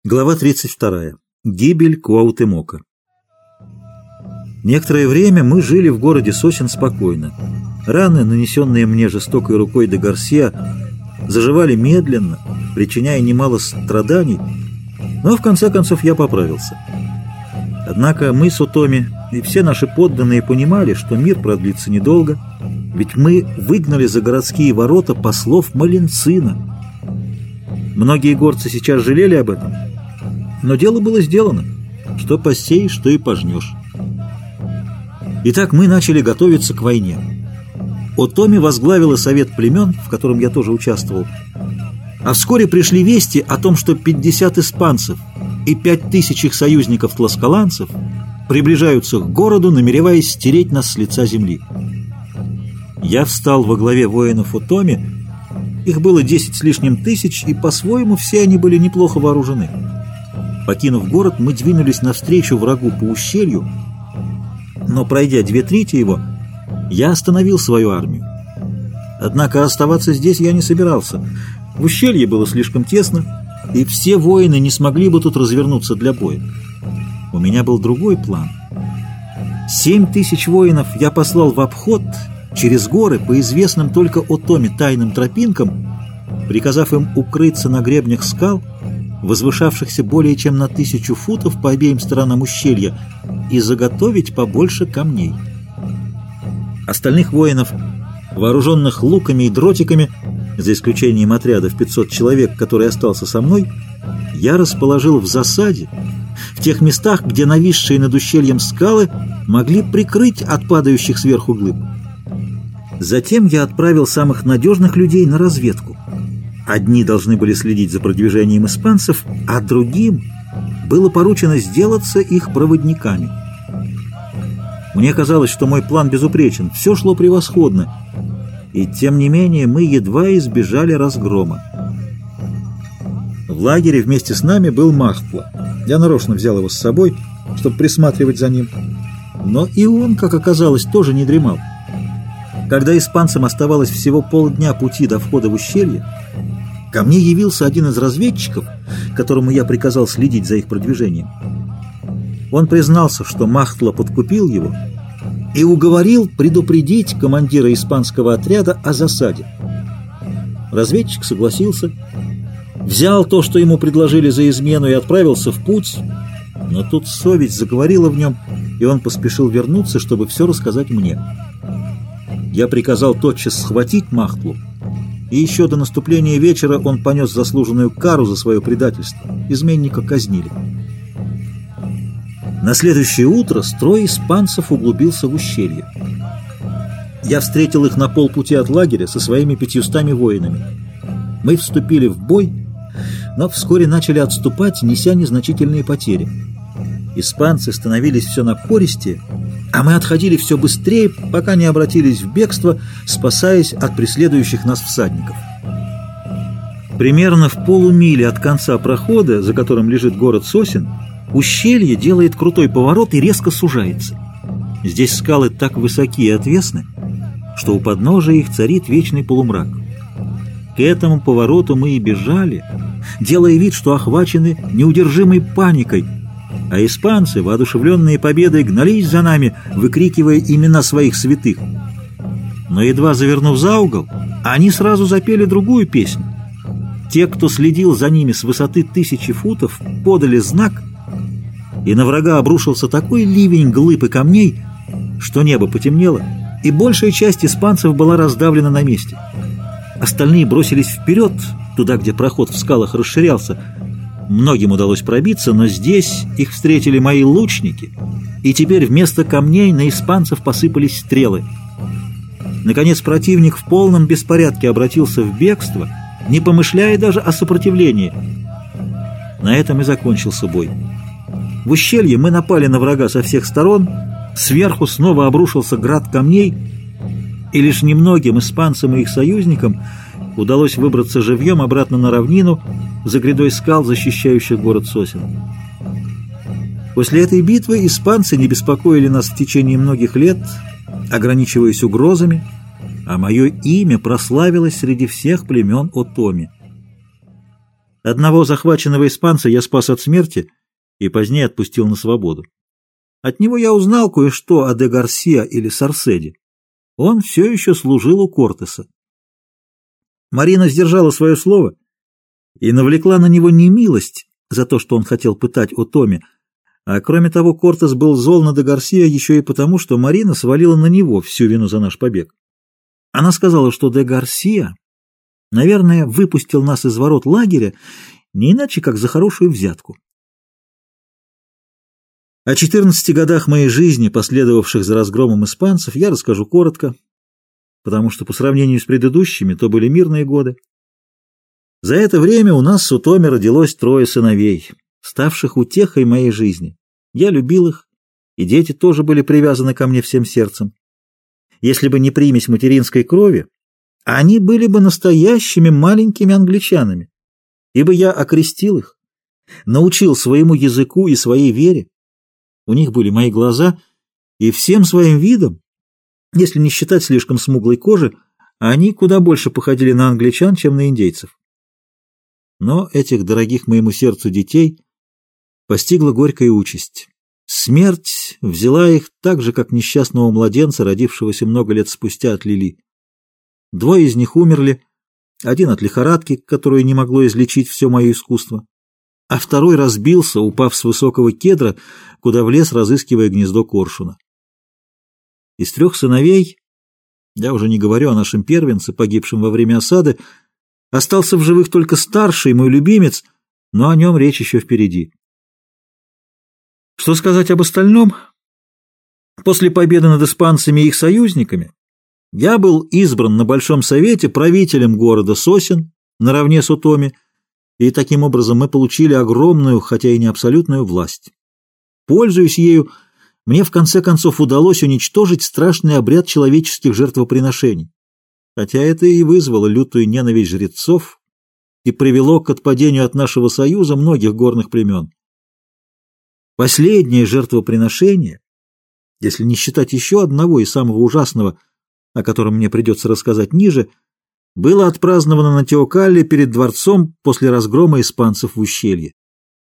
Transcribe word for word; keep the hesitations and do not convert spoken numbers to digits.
Глава тридцать вторая. Гибель Куаутемока. Некоторое время мы жили в городе Сосен спокойно. Раны, нанесенные мне жестокой рукой де Гарсия, заживали медленно, причиняя немало страданий, но в конце концов я поправился. Однако мы с Отоми и все наши подданные понимали, что мир продлится недолго, ведь мы выгнали за городские ворота послов Малинцина. Многие горцы сейчас жалели об этом, но дело было сделано. Что посеешь, что и пожнешь. Итак, мы начали готовиться к войне. Отоми возглавила совет племен, в котором я тоже участвовал. А вскоре пришли вести о том, что пятьдесят испанцев и пять тысяч их союзников-тласкаланцев приближаются к городу, намереваясь стереть нас с лица земли. Я встал во главе воинов Отоми. Их было десять с лишним тысяч, и по-своему все они были неплохо вооружены. Покинув город, мы двинулись навстречу врагу по ущелью, но, пройдя две трети его, я остановил свою армию. Однако оставаться здесь я не собирался. В ущелье было слишком тесно, и все воины не смогли бы тут развернуться для боя. У меня был другой план. Семь тысяч воинов я послал в обход через горы по известным только Отоми тайным тропинкам, приказав им укрыться на гребнях скал, возвышавшихся более чем на тысячу футов по обеим сторонам ущелья, и заготовить побольше камней. Остальных воинов, вооруженных луками и дротиками, за исключением отряда в пятьсот человек, который остался со мной, я расположил в засаде, в тех местах, где нависшие над ущельем скалы могли прикрыть от падающих сверху глыб. Затем я отправил самых надежных людей на разведку. Одни должны были следить за продвижением испанцев, а другим было поручено сделаться их проводниками. Мне казалось, что мой план безупречен, все шло превосходно, и тем не менее мы едва избежали разгрома. В лагере вместе с нами был Махтла. Я нарочно взял его с собой, чтобы присматривать за ним. Но и он, как оказалось, тоже не дремал. Когда испанцам оставалось всего полдня пути до входа в ущелье, ко мне явился один из разведчиков, которому я приказал следить за их продвижением. Он признался, что Махтла подкупил его и уговорил предупредить командира испанского отряда о засаде. Разведчик согласился, взял то, что ему предложили за измену, и отправился в путь, но тут совесть заговорила в нем, и он поспешил вернуться, чтобы все рассказать мне. Я приказал тотчас схватить Махтлу, и еще до наступления вечера он понес заслуженную кару за свое предательство. Изменника казнили. На следующее утро строй испанцев углубился в ущелье. Я встретил их на полпути от лагеря со своими пятьюстами воинами. Мы вступили в бой, но вскоре начали отступать, неся незначительные потери. Испанцы становились все напористее, а мы отходили все быстрее, пока не обратились в бегство, спасаясь от преследующих нас всадников. Примерно в полумиле от конца прохода, за которым лежит город Сосен, ущелье делает крутой поворот и резко сужается. Здесь скалы так высоки и отвесны, что у подножия их царит вечный полумрак. К этому повороту мы и бежали, делая вид, что охвачены неудержимой паникой, а испанцы, воодушевленные победой, гнались за нами, выкрикивая имена своих святых. Но едва завернув за угол, они сразу запели другую песню. Те, кто следил за ними с высоты тысячи футов, подали знак, и на врага обрушился такой ливень глыб и камней, что небо потемнело, и большая часть испанцев была раздавлена на месте. Остальные бросились вперед, туда, где проход в скалах расширялся. Многим удалось пробиться, но здесь их встретили мои лучники, и теперь вместо камней на испанцев посыпались стрелы. Наконец противник в полном беспорядке обратился в бегство, не помышляя даже о сопротивлении. На этом и закончился бой. В ущелье мы напали на врага со всех сторон, сверху снова обрушился град камней, и лишь немногим испанцам и их союзникам удалось выбраться живьем обратно на равнину за грядой скал, защищающих город Сосен. После этой битвы испанцы не беспокоили нас в течение многих лет, ограничиваясь угрозами, а мое имя прославилось среди всех племен Отоми. Одного захваченного испанца я спас от смерти и позднее отпустил на свободу. От него я узнал кое-что о де Гарсиа или Сарседе. Он все еще служил у Кортеса. Марина сдержала свое слово и навлекла на него немилость за то, что он хотел пытать Отоми, а кроме того Кортес был зол на де Гарсиа еще и потому, что Марина свалила на него всю вину за наш побег. Она сказала, что де Гарсиа, наверное, выпустил нас из ворот лагеря не иначе, как за хорошую взятку. О четырнадцати годах моей жизни, последовавших за разгромом испанцев, я расскажу коротко, потому что по сравнению с предыдущими то были мирные годы. За это время у нас с Отоми родилось трое сыновей, ставших утехой моей жизни. Я любил их, и дети тоже были привязаны ко мне всем сердцем. Если бы не примесь материнской крови, они были бы настоящими маленькими англичанами, ибо я окрестил их, научил своему языку и своей вере. У них были мои глаза, и всем своим видом, если не считать слишком смуглой кожи, они куда больше походили на англичан, чем на индейцев. Но этих дорогих моему сердцу детей постигла горькая участь. Смерть взяла их так же, как несчастного младенца, родившегося много лет спустя от Лили. Двое из них умерли, один от лихорадки, которую не могло излечить все мое искусство, а второй разбился, упав с высокого кедра, куда влез, разыскивая гнездо коршуна. Из трех сыновей, я уже не говорю о нашем первенце, погибшем во время осады, остался в живых только старший, мой любимец, но о нем речь еще впереди. Что сказать об остальном? После победы над испанцами и их союзниками я был избран на Большом Совете правителем города Сосен наравне с Отоми, и таким образом мы получили огромную, хотя и не абсолютную власть. Пользуясь ею, мне в конце концов удалось уничтожить страшный обряд человеческих жертвоприношений, хотя это и вызвало лютую ненависть жрецов и привело к отпадению от нашего союза многих горных племен. Последнее жертвоприношение, если не считать еще одного и самого ужасного, о котором мне придется рассказать ниже, было отпраздновано на Теокалле перед дворцом после разгрома испанцев в ущелье.